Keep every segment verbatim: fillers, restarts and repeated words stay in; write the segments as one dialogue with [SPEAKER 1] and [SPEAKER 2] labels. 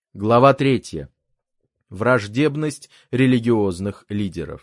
[SPEAKER 1] Глава третья. Враждебность религиозных лидеров.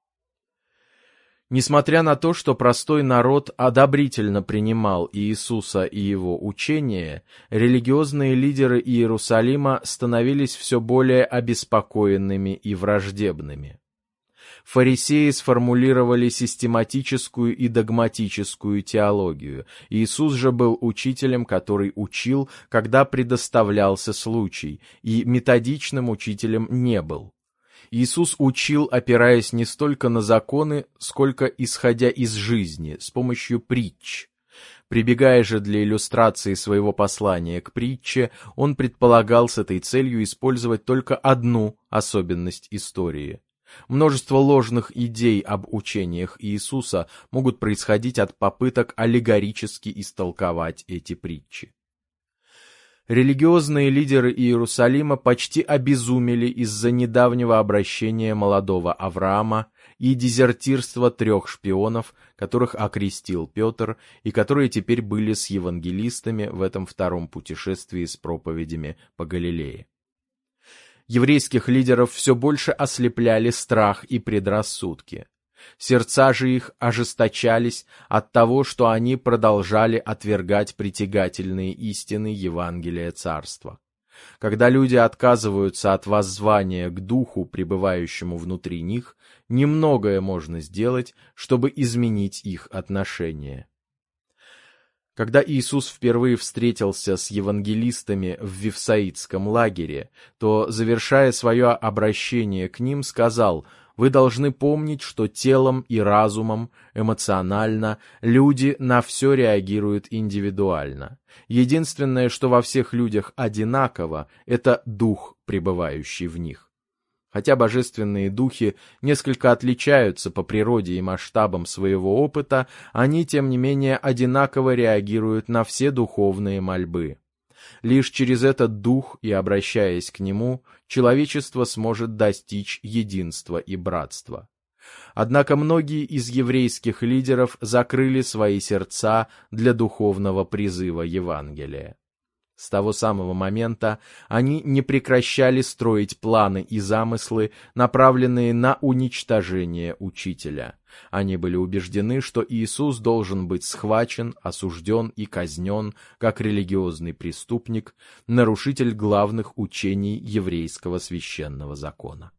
[SPEAKER 1] Несмотря на то, что простой народ одобрительно принимал Иисуса и его учение, религиозные лидеры Иерусалима становились все более обеспокоенными и враждебными. Фарисеи сформулировали систематическую и догматическую теологию. Иисус же был учителем, который учил, когда предоставлялся случай, и методичным учителем не был. Иисус учил, опираясь не столько на законы, сколько исходя из жизни, с помощью притч. Прибегая же для иллюстрации своего послания к притче, он предполагал с этой целью использовать только одну особенность истории. Множество ложных идей об учениях Иисуса могут происходить от попыток аллегорически истолковать эти притчи. Религиозные лидеры Иерусалима почти обезумели из-за недавнего обращения молодого Авраама и дезертирства трех шпионов, которых окрестил Петр и которые теперь были с евангелистами в этом втором путешествии с проповедями по Галилее. Еврейских лидеров все больше ослепляли страх и предрассудки. Сердца же их ожесточались от того, что они продолжали отвергать притягательные истины Евангелия Царства. Когда люди отказываются от воззвания к Духу, пребывающему внутри них, немногое можно сделать, чтобы изменить их отношение. Когда Иисус впервые встретился с евангелистами в Вифсаидском лагере, то, завершая свое обращение к ним, сказал: «Вы должны помнить, что телом и разумом, эмоционально, люди на все реагируют индивидуально. Единственное, что во всех людях одинаково, это дух, пребывающий в них». Хотя божественные духи несколько отличаются по природе и масштабам своего опыта, они, тем не менее, одинаково реагируют на все духовные мольбы. Лишь через этот дух и обращаясь к нему, человечество сможет достичь единства и братства. Однако многие из еврейских лидеров закрыли свои сердца для духовного призыва Евангелия. С того самого момента они не прекращали строить планы и замыслы, направленные на уничтожение учителя. Они были убеждены, что Иисус должен быть схвачен, осужден и казнен как религиозный преступник, нарушитель главных учений еврейского священного закона.